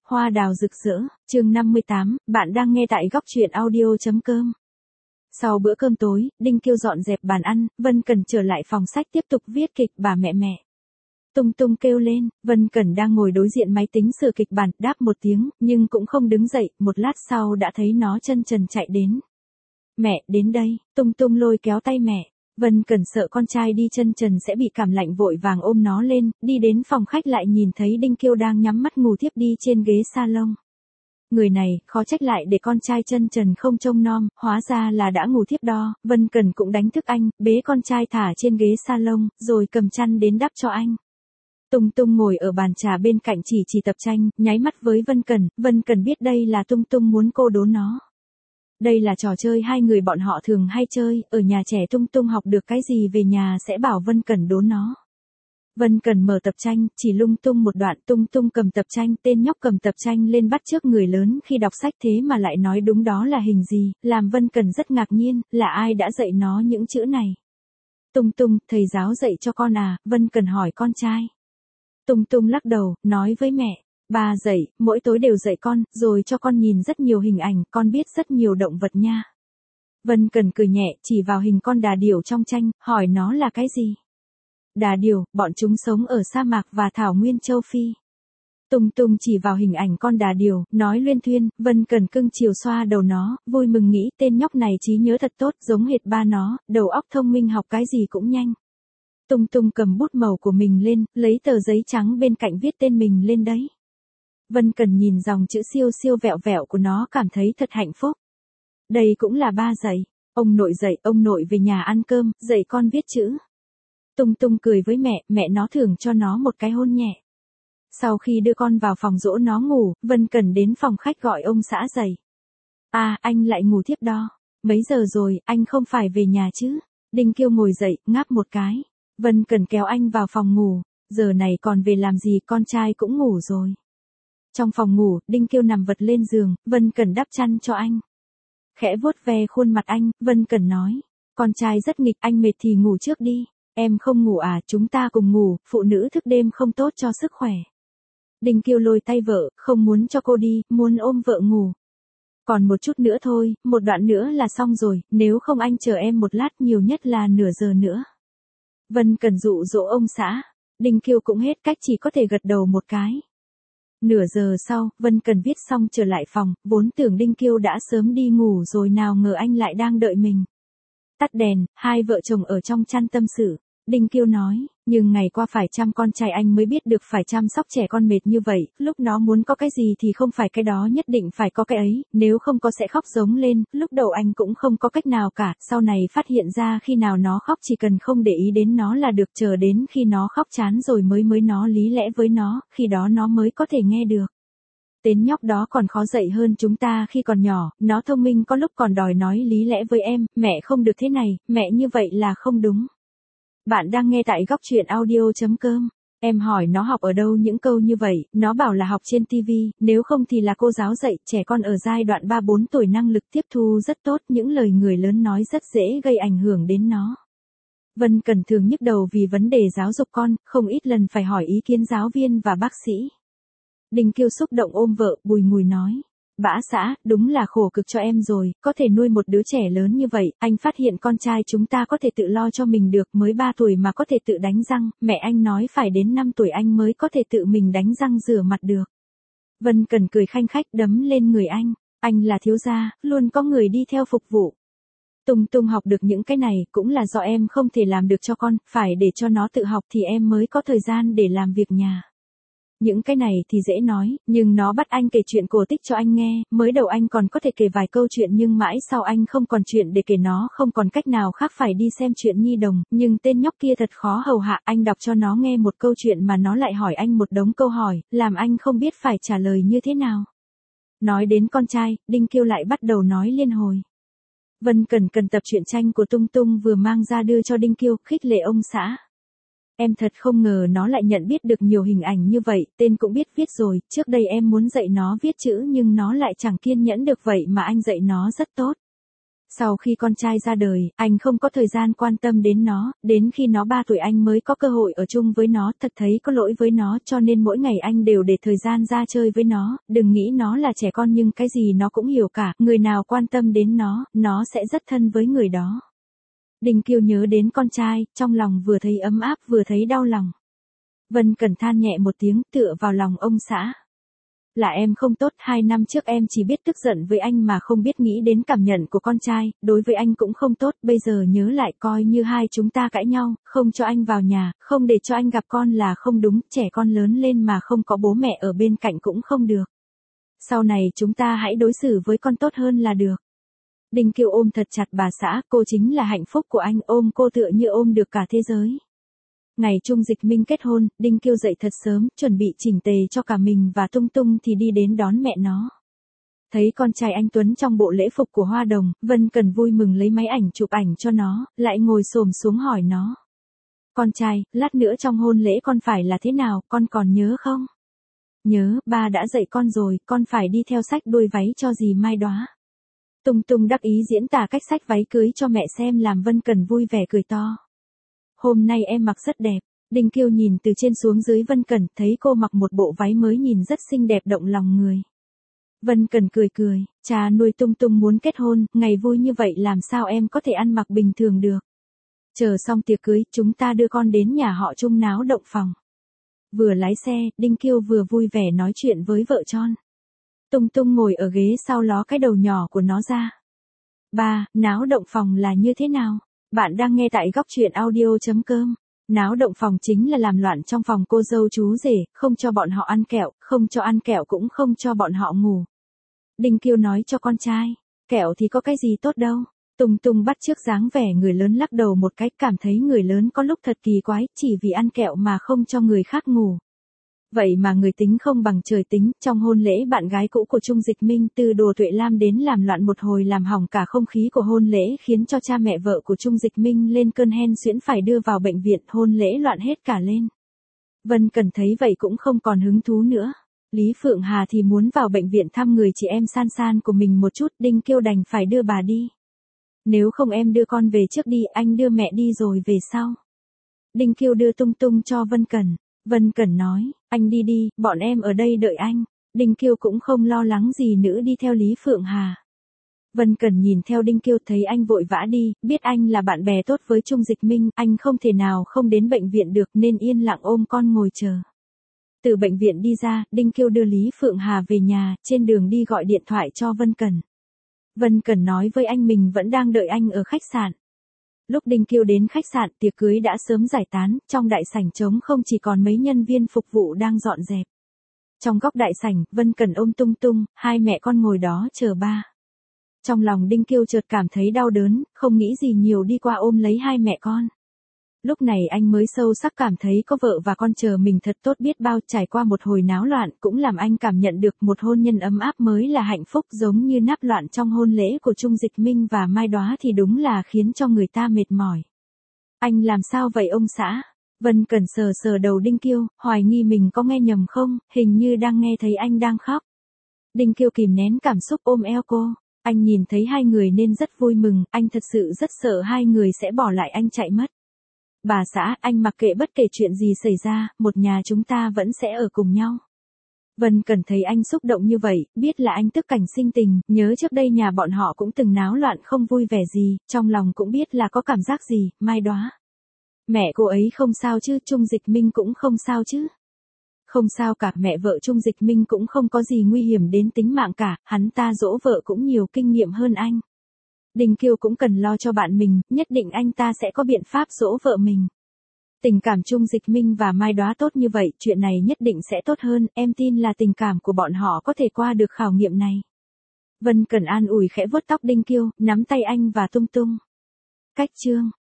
Hoa đào rực rỡ, chương 58, bạn đang nghe tại góc truyện audio.com. Sau bữa cơm tối, Đinh Kiêu dọn dẹp bàn ăn, Vân Cẩn trở lại phòng sách tiếp tục viết kịch Bà mẹ mẹ. Tung Tung kêu lên, Vân Cẩn đang ngồi đối diện máy tính sửa kịch bản, đáp một tiếng, nhưng cũng không đứng dậy, một lát sau đã thấy nó chân trần chạy đến. Mẹ, đến đây, Tung Tung lôi kéo tay mẹ. Vân Cẩn sợ con trai đi chân trần sẽ bị cảm lạnh vội vàng ôm nó lên, đi đến phòng khách lại nhìn thấy Đinh Kiêu đang nhắm mắt ngủ thiếp đi trên ghế salon. Người này, khó trách lại để con trai chân trần không trông nom, hóa ra là đã ngủ thiếp đo. Vân Cẩn cũng đánh thức anh, bế con trai thả trên ghế salon, rồi cầm chăn đến đắp cho anh. Tung Tung ngồi ở bàn trà bên cạnh chỉ tập tranh, nháy mắt với Vân Cẩn biết đây là Tung Tung muốn cô đố nó. Đây là trò chơi hai người bọn họ thường hay chơi, ở nhà trẻ Tung Tung học được cái gì về nhà sẽ bảo Vân Cẩn đố nó. Vân Cẩn mở tập tranh, chỉ lung tung một đoạn, Tung Tung cầm tập tranh, tên nhóc cầm tập tranh lên bắt chước người lớn khi đọc sách thế mà lại nói đúng đó là hình gì, làm Vân Cẩn rất ngạc nhiên, là ai đã dạy nó những chữ này. Tung Tung, thầy giáo dạy cho con à, Vân Cẩn hỏi con trai. Tung Tung lắc đầu, nói với mẹ. Ba dạy, mỗi tối đều dạy con, rồi cho con nhìn rất nhiều hình ảnh, con biết rất nhiều động vật nha. Vân Cẩn cười nhẹ, chỉ vào hình con đà điểu trong tranh, hỏi nó là cái gì? Đà điểu, bọn chúng sống ở sa mạc và thảo nguyên châu Phi. Tung Tung chỉ vào hình ảnh con đà điểu, nói luyên thuyên, Vân Cẩn cưng chiều xoa đầu nó, vui mừng nghĩ tên nhóc này trí nhớ thật tốt, giống hệt ba nó, đầu óc thông minh học cái gì cũng nhanh. Tung Tung cầm bút màu của mình lên, lấy tờ giấy trắng bên cạnh viết tên mình lên đấy. Vân Cẩn nhìn dòng chữ siêu siêu vẹo vẹo của nó cảm thấy thật hạnh phúc. Đây cũng là ba dạy. Ông nội về nhà ăn cơm, dạy con viết chữ. Tung Tung cười với mẹ nó thưởng cho nó một cái hôn nhẹ. Sau khi đưa con vào phòng dỗ nó ngủ, Vân Cẩn đến phòng khách gọi ông xã dậy. À, anh lại ngủ thiếp đo. Mấy giờ rồi, anh không phải về nhà chứ? Đinh Kiêu ngồi dậy, ngáp một cái. Vân Cẩn kéo anh vào phòng ngủ. Giờ này còn về làm gì, con trai cũng ngủ rồi. Trong phòng ngủ, Đinh Kiêu nằm vật lên giường, Vân Cẩn đắp chăn cho anh. Khẽ vuốt ve khuôn mặt anh, Vân Cẩn nói. Con trai rất nghịch, anh mệt thì ngủ trước đi. Em không ngủ à, chúng ta cùng ngủ, phụ nữ thức đêm không tốt cho sức khỏe. Đinh Kiêu lôi tay vợ, không muốn cho cô đi, muốn ôm vợ ngủ. Còn một chút nữa thôi, một đoạn nữa là xong rồi, nếu không anh chờ em một lát, nhiều nhất là nửa giờ nữa. Vân Cẩn dụ dỗ ông xã. Đinh Kiêu cũng hết cách, chỉ có thể gật đầu một cái. Nửa giờ sau, Vân Cẩn viết xong trở lại phòng, vốn tưởng Đinh Kiêu đã sớm đi ngủ rồi nào ngờ anh lại đang đợi mình. Tắt đèn, hai vợ chồng ở trong chăn tâm sự. Đinh Kiêu nói, nhưng ngày qua phải chăm con trai anh mới biết được phải chăm sóc trẻ con mệt như vậy, lúc nó muốn có cái gì thì không phải cái đó nhất định phải có cái ấy, nếu không có sẽ khóc giống lên, lúc đầu anh cũng không có cách nào cả, sau này phát hiện ra khi nào nó khóc chỉ cần không để ý đến nó là được, chờ đến khi nó khóc chán rồi mới nó lý lẽ với nó, khi đó nó mới có thể nghe được. Tên nhóc đó còn khó dạy hơn chúng ta khi còn nhỏ, nó thông minh có lúc còn đòi nói lý lẽ với em, mẹ không được thế này, mẹ như vậy là không đúng. Bạn đang nghe tại góc truyện audio.com. Em hỏi nó học ở đâu những câu như vậy, nó bảo là học trên TV, nếu không thì là cô giáo dạy, trẻ con ở giai đoạn 3-4 tuổi năng lực tiếp thu rất tốt, những lời người lớn nói rất dễ gây ảnh hưởng đến nó. Vân Cẩn thường nhức đầu vì vấn đề giáo dục con, không ít lần phải hỏi ý kiến giáo viên và bác sĩ. Đinh Kiêu xúc động ôm vợ, bùi ngùi nói. Bã xã, đúng là khổ cực cho em rồi, có thể nuôi một đứa trẻ lớn như vậy, anh phát hiện con trai chúng ta có thể tự lo cho mình được, mới 3 tuổi mà có thể tự đánh răng, mẹ anh nói phải đến 5 tuổi anh mới có thể tự mình đánh răng rửa mặt được. Vân Cẩn cười khanh khách đấm lên người anh là thiếu gia, luôn có người đi theo phục vụ. Tung Tung học được những cái này cũng là do em không thể làm được cho con, phải để cho nó tự học thì em mới có thời gian để làm việc nhà. Những cái này thì dễ nói, nhưng nó bắt anh kể chuyện cổ tích cho anh nghe, mới đầu anh còn có thể kể vài câu chuyện nhưng mãi sau anh không còn chuyện để kể, nó không còn cách nào khác phải đi xem chuyện nhi đồng, nhưng tên nhóc kia thật khó hầu hạ, anh đọc cho nó nghe một câu chuyện mà nó lại hỏi anh một đống câu hỏi, làm anh không biết phải trả lời như thế nào. Nói đến con trai, Đinh Kiêu lại bắt đầu nói liên hồi. Vân Cẩn cần tập truyện tranh của Tung Tung vừa mang ra đưa cho Đinh Kiêu, khích lệ ông xã. Em thật không ngờ nó lại nhận biết được nhiều hình ảnh như vậy, tên cũng biết viết rồi, trước đây em muốn dạy nó viết chữ nhưng nó lại chẳng kiên nhẫn được vậy mà anh dạy nó rất tốt. Sau khi con trai ra đời, anh không có thời gian quan tâm đến nó, đến khi nó 3 tuổi anh mới có cơ hội ở chung với nó, thật thấy có lỗi với nó cho nên mỗi ngày anh đều để thời gian ra chơi với nó, đừng nghĩ nó là trẻ con nhưng cái gì nó cũng hiểu cả, người nào quan tâm đến nó sẽ rất thân với người đó. Đinh Kiêu nhớ đến con trai, trong lòng vừa thấy ấm áp vừa thấy đau lòng. Vân Cẩn than nhẹ một tiếng tựa vào lòng ông xã. Là em không tốt, 2 năm trước em chỉ biết tức giận với anh mà không biết nghĩ đến cảm nhận của con trai, đối với anh cũng không tốt, bây giờ nhớ lại coi như hai chúng ta cãi nhau, không cho anh vào nhà, không để cho anh gặp con là không đúng, trẻ con lớn lên mà không có bố mẹ ở bên cạnh cũng không được. Sau này chúng ta hãy đối xử với con tốt hơn là được. Đinh Kiêu ôm thật chặt bà xã, cô chính là hạnh phúc của anh, ôm cô tựa như ôm được cả thế giới. Ngày Trung Dịch Minh kết hôn, Đinh Kiêu dậy thật sớm, chuẩn bị chỉnh tề cho cả mình và Tung Tung thì đi đến đón mẹ nó. Thấy con trai anh Tuấn trong bộ lễ phục của Hoa Đồng, Vân Cần vui mừng lấy máy ảnh chụp ảnh cho nó, lại ngồi xổm xuống hỏi nó. Con trai, lát nữa trong hôn lễ con phải là thế nào, con còn nhớ không? Nhớ, ba đã dạy con rồi, con phải đi theo sách đuôi váy cho dì Mai Đóa. Tung Tung đắc ý diễn tả cách xách váy cưới cho mẹ xem làm Vân Cần vui vẻ cười to. Hôm nay em mặc rất đẹp. Đinh Kiêu nhìn từ trên xuống dưới Vân Cẩn, thấy cô mặc một bộ váy mới nhìn rất xinh đẹp động lòng người. Vân Cẩn cười cười, cha nuôi Tung Tung muốn kết hôn, ngày vui như vậy làm sao em có thể ăn mặc bình thường được. Chờ xong tiệc cưới, chúng ta đưa con đến nhà họ Trung náo động phòng. Vừa lái xe, Đinh Kiêu vừa vui vẻ nói chuyện với vợ Tròn. Tung Tung ngồi ở ghế sau ló cái đầu nhỏ của nó ra. Ba, náo động phòng là như thế nào? Bạn đang nghe tại góc truyện audio.com. Náo động phòng chính là làm loạn trong phòng cô dâu chú rể, không cho bọn họ ăn kẹo, không cho ăn kẹo cũng không cho bọn họ ngủ. Đinh Kiêu nói cho con trai, kẹo thì có cái gì tốt đâu. Tung Tung bắt chước dáng vẻ người lớn lắc đầu một cái, cảm thấy người lớn có lúc thật kỳ quái, chỉ vì ăn kẹo mà không cho người khác ngủ. Vậy mà người tính không bằng trời tính, trong hôn lễ bạn gái cũ của Trung Dịch Minh từ Đồ Tuệ Lam đến làm loạn một hồi làm hỏng cả không khí của hôn lễ khiến cho cha mẹ vợ của Trung Dịch Minh lên cơn hen suyễn phải đưa vào bệnh viện, hôn lễ loạn hết cả lên. Vân Cần thấy vậy cũng không còn hứng thú nữa. Lý Phượng Hà thì muốn vào bệnh viện thăm người chị em San San của mình một chút, Đinh Kiêu đành phải đưa bà đi. Nếu không em đưa con về trước đi, anh đưa mẹ đi rồi về sau. Đinh Kiêu đưa Tung Tung cho Vân Cần. Vân Cẩn nói, anh đi đi, bọn em ở đây đợi anh. Đinh Kiêu cũng không lo lắng gì nữa đi theo Lý Phượng Hà. Vân Cẩn nhìn theo Đinh Kiêu thấy anh vội vã đi, biết anh là bạn bè tốt với Trung Dịch Minh, anh không thể nào không đến bệnh viện được nên yên lặng ôm con ngồi chờ. Từ bệnh viện đi ra, Đinh Kiêu đưa Lý Phượng Hà về nhà, trên đường đi gọi điện thoại cho Vân Cẩn. Vân Cẩn nói với anh mình vẫn đang đợi anh ở khách sạn. Lúc Đinh Kiêu đến khách sạn, tiệc cưới đã sớm giải tán, trong đại sảnh trống không chỉ còn mấy nhân viên phục vụ đang dọn dẹp. Trong góc đại sảnh, Vân Cẩn ôm Tung Tung, hai mẹ con ngồi đó chờ ba. Trong lòng Đinh Kiêu chợt cảm thấy đau đớn, không nghĩ gì nhiều đi qua ôm lấy hai mẹ con. Lúc này anh mới sâu sắc cảm thấy có vợ và con chờ mình thật tốt biết bao, trải qua một hồi náo loạn cũng làm anh cảm nhận được một hôn nhân ấm áp mới là hạnh phúc, giống như náo loạn trong hôn lễ của Trung Dịch Minh và Mai Đóa thì đúng là khiến cho người ta mệt mỏi. Anh làm sao vậy ông xã? Vân Cẩn sờ sờ đầu Đinh Kiêu, hoài nghi mình có nghe nhầm không, hình như đang nghe thấy anh đang khóc. Đinh Kiêu kìm nén cảm xúc ôm eo cô. Anh nhìn thấy hai người nên rất vui mừng, anh thật sự rất sợ hai người sẽ bỏ lại anh chạy mất. Bà xã, anh mặc kệ bất kể chuyện gì xảy ra, một nhà chúng ta vẫn sẽ ở cùng nhau. Vân Cẩn thấy anh xúc động như vậy, biết là anh tức cảnh sinh tình, nhớ trước đây nhà bọn họ cũng từng náo loạn không vui vẻ gì, trong lòng cũng biết là có cảm giác gì, Mai Đóa. Mẹ cô ấy không sao chứ, Trung Dịch Minh cũng không sao chứ. Không sao cả, mẹ vợ Trung Dịch Minh cũng không có gì nguy hiểm đến tính mạng cả, hắn ta dỗ vợ cũng nhiều kinh nghiệm hơn anh. Đinh Kiêu cũng cần lo cho bạn mình, nhất định anh ta sẽ có biện pháp dỗ vợ mình. Tình cảm Trung Dịch Minh và Mai Đóa tốt như vậy, chuyện này nhất định sẽ tốt hơn, em tin là tình cảm của bọn họ có thể qua được khảo nghiệm này. Vân Cẩn an ủi khẽ vuốt tóc Đinh Kiêu, nắm tay anh và Tung Tung. Cách chương